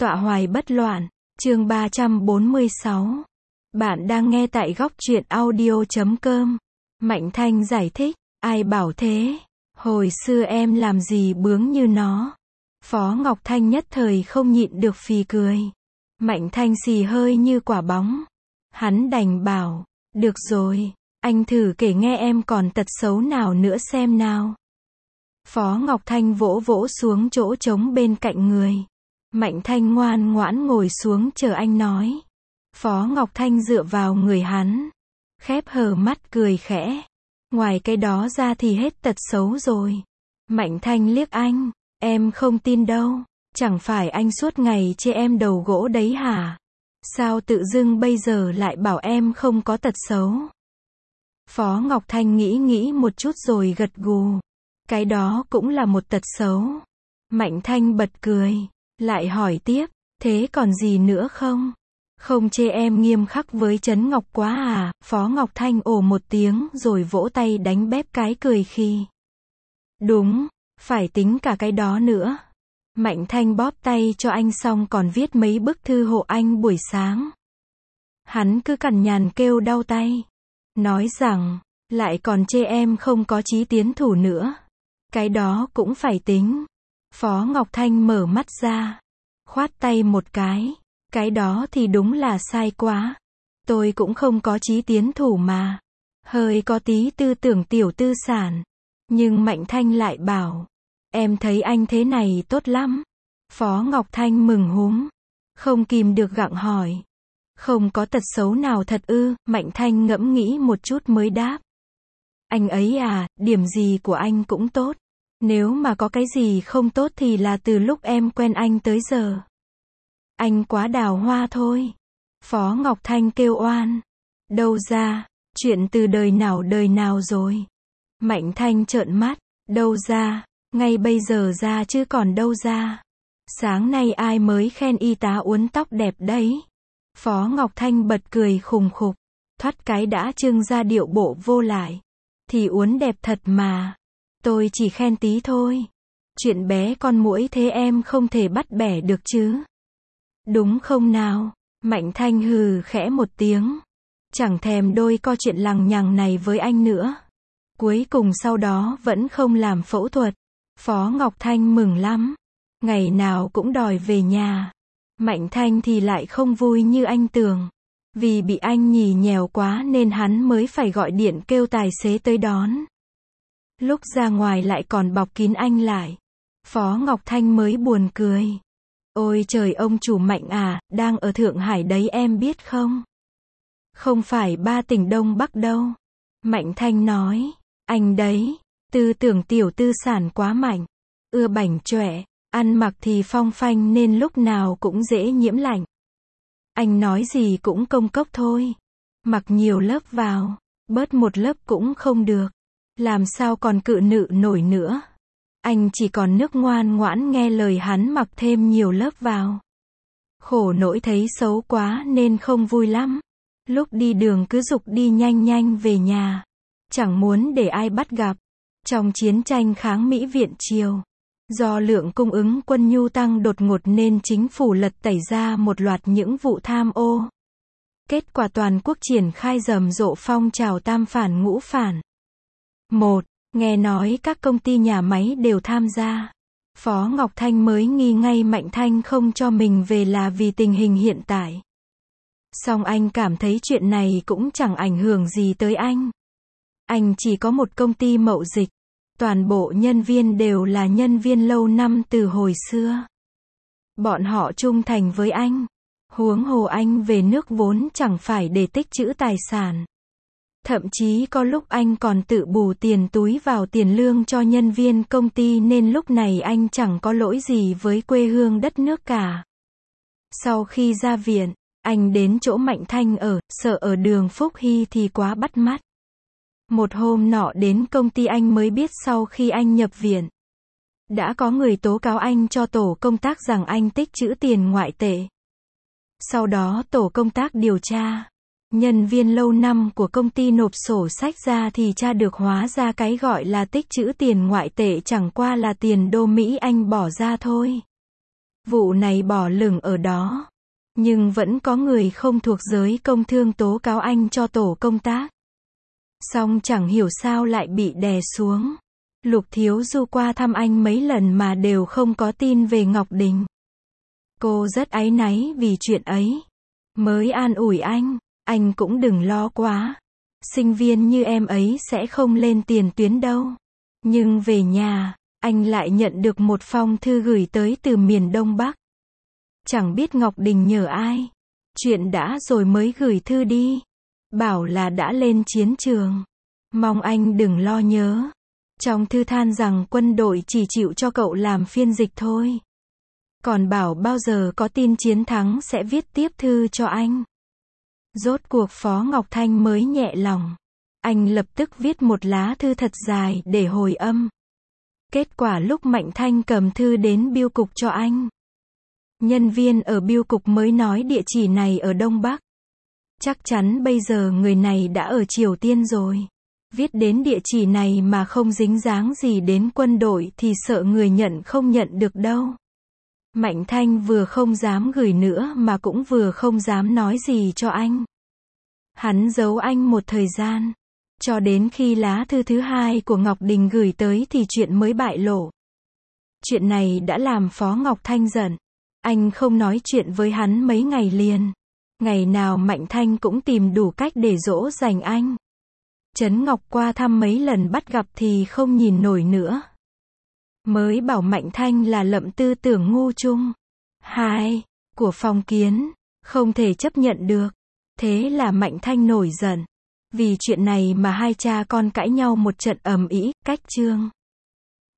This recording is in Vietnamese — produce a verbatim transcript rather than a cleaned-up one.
Tọa hoài bất loạn, chương ba trăm bốn mươi sáu. Bạn đang nghe tại góc truyện audio chấm com. Mạnh Thanh giải thích, ai bảo thế? Hồi xưa em làm gì bướng như nó. Phó Ngọc Thanh nhất thời không nhịn được phì cười. Mạnh Thanh xì hơi như quả bóng. Hắn đành bảo, được rồi, anh thử kể nghe em còn tật xấu nào nữa xem nào. Phó Ngọc Thanh vỗ vỗ xuống chỗ trống bên cạnh người. Mạnh Thanh ngoan ngoãn ngồi xuống chờ anh nói. Phó Ngọc Thanh dựa vào người hắn, khép hờ mắt cười khẽ. Ngoài cái đó ra thì hết tật xấu rồi. Mạnh Thanh liếc anh, em không tin đâu. Chẳng phải anh suốt ngày chê em đầu gỗ đấy hả? Sao tự dưng bây giờ lại bảo em không có tật xấu? Phó Ngọc Thanh nghĩ nghĩ một chút rồi gật gù. Cái đó cũng là một tật xấu. Mạnh Thanh bật cười, lại hỏi tiếp, thế còn gì nữa không? Không chê em nghiêm khắc với Trấn Ngọc quá à? Phó Ngọc Thanh ồ một tiếng rồi vỗ tay đánh bép cái cười khi. Đúng, phải tính cả cái đó nữa. Mạnh Thanh bóp tay cho anh xong còn viết mấy bức thư hộ anh buổi sáng. Hắn cứ cằn nhằn kêu đau tay. Nói rằng, lại còn chê em không có chí tiến thủ nữa. Cái đó cũng phải tính. Phó Ngọc Thanh mở mắt ra, khoát tay một cái. Cái đó thì đúng là sai quá. Tôi cũng không có chí tiến thủ mà. Hơi có tí tư tưởng tiểu tư sản. Nhưng Mạnh Thanh lại bảo, em thấy anh thế này tốt lắm. Phó Ngọc Thanh mừng húm, không kìm được gặng hỏi. Không có tật xấu nào thật ư? Mạnh Thanh ngẫm nghĩ một chút mới đáp. Anh ấy à, điểm gì của anh cũng tốt. Nếu mà có cái gì không tốt thì là từ lúc em quen anh tới giờ. Anh quá đào hoa thôi. Phó Ngọc Thanh kêu oan. Đâu ra, chuyện từ đời nào đời nào rồi. Mạnh Thanh trợn mắt, đâu ra, ngay bây giờ ra chứ còn đâu ra. Sáng nay ai mới khen y tá uốn tóc đẹp đấy. Phó Ngọc Thanh bật cười khùng khục, thoát cái đã trưng ra điệu bộ vô lại. Thì uốn đẹp thật mà. Tôi chỉ khen tí thôi. Chuyện bé con muỗi thế em không thể bắt bẻ được chứ. Đúng không nào? Mạnh Thanh hừ khẽ một tiếng. Chẳng thèm đôi co chuyện lằng nhằng này với anh nữa. Cuối cùng sau đó vẫn không làm phẫu thuật. Phó Ngọc Thanh mừng lắm. Ngày nào cũng đòi về nhà. Mạnh Thanh thì lại không vui như anh tưởng. Vì bị anh nhì nhèo quá nên hắn mới phải gọi điện kêu tài xế tới đón. Lúc ra ngoài lại còn bọc kín anh lại. Phó Ngọc Thanh mới buồn cười. Ôi trời, ông chủ Mạnh à, đang ở Thượng Hải đấy em biết không? Không phải ba tỉnh Đông Bắc đâu. Mạnh Thanh nói, anh đấy, tư tưởng tiểu tư sản quá mạnh. Ưa bảnh chọe, ăn mặc thì phong phanh nên lúc nào cũng dễ nhiễm lạnh. Anh nói gì cũng công cốc thôi. Mặc nhiều lớp vào, bớt một lớp cũng không được. Làm sao còn cự nữ nổi nữa. Anh chỉ còn nước ngoan ngoãn nghe lời hắn mặc thêm nhiều lớp vào. Khổ nỗi thấy xấu quá nên không vui lắm. Lúc đi đường cứ giục đi nhanh nhanh về nhà. Chẳng muốn để ai bắt gặp. Trong chiến tranh kháng Mỹ Viện Triều, do lượng cung ứng quân nhu tăng đột ngột nên chính phủ lật tẩy ra một loạt những vụ tham ô. Kết quả toàn quốc triển khai rầm rộ phong trào tam phản ngũ phản. Một, nghe nói các công ty nhà máy đều tham gia. Phó Ngọc Thanh mới nghi ngay Mạnh Thanh không cho mình về là vì tình hình hiện tại. Song anh cảm thấy chuyện này cũng chẳng ảnh hưởng gì tới anh. Anh chỉ có một công ty mậu dịch. Toàn bộ nhân viên đều là nhân viên lâu năm từ hồi xưa. Bọn họ trung thành với anh. Huống hồ anh về nước vốn chẳng phải để tích trữ tài sản. Thậm chí có lúc anh còn tự bù tiền túi vào tiền lương cho nhân viên công ty nên lúc này anh chẳng có lỗi gì với quê hương đất nước cả. Sau khi ra viện, anh đến chỗ Mạnh Thanh ở, sợ ở đường Phúc Hy thì quá bắt mắt. Một hôm nọ đến công ty anh mới biết sau khi anh nhập viện, đã có người tố cáo anh cho tổ công tác rằng anh tích trữ tiền ngoại tệ. Sau đó tổ công tác điều tra. Nhân viên lâu năm của công ty nộp sổ sách ra thì tra được hóa ra cái gọi là tích trữ tiền ngoại tệ chẳng qua là tiền đô Mỹ anh bỏ ra thôi. Vụ này bỏ lửng ở đó. Nhưng vẫn có người không thuộc giới công thương tố cáo anh cho tổ công tác. Song chẳng hiểu sao lại bị đè xuống. Lục Thiếu Du qua thăm anh mấy lần mà đều không có tin về Ngọc Đình. Cô rất áy náy vì chuyện ấy. Mới an ủi anh, anh cũng đừng lo quá. Sinh viên như em ấy sẽ không lên tiền tuyến đâu. Nhưng về nhà, anh lại nhận được một phong thư gửi tới từ miền Đông Bắc. Chẳng biết Ngọc Đình nhờ ai. Chuyện đã rồi mới gửi thư đi. Bảo là đã lên chiến trường. Mong anh đừng lo nhớ. Trong thư than rằng quân đội chỉ chịu cho cậu làm phiên dịch thôi. Còn bảo bao giờ có tin chiến thắng sẽ viết tiếp thư cho anh. Rốt cuộc Phó Ngọc Thanh mới nhẹ lòng. Anh lập tức viết một lá thư thật dài để hồi âm. Kết quả lúc Mạnh Thanh cầm thư đến bưu cục cho anh. Nhân viên ở bưu cục mới nói địa chỉ này ở Đông Bắc. Chắc chắn bây giờ người này đã ở Triều Tiên rồi. Viết đến địa chỉ này mà không dính dáng gì đến quân đội thì sợ người nhận không nhận được đâu. Mạnh Thanh vừa không dám gửi nữa mà cũng vừa không dám nói gì cho anh. Hắn giấu anh một thời gian. Cho đến khi lá thư thứ hai của Ngọc Đình gửi tới thì chuyện mới bại lộ. Chuyện này đã làm Phó Ngọc Thanh giận. Anh không nói chuyện với hắn mấy ngày liền. Ngày nào Mạnh Thanh cũng tìm đủ cách để dỗ dành anh. Trấn Ngọc qua thăm mấy lần bắt gặp thì không nhìn nổi nữa. Mới bảo Mạnh Thanh là lậm tư tưởng ngu chung. Hai, của Phong Kiến, không thể chấp nhận được. Thế là Mạnh Thanh nổi giận. Vì chuyện này mà hai cha con cãi nhau một trận ầm ĩ, cách chương.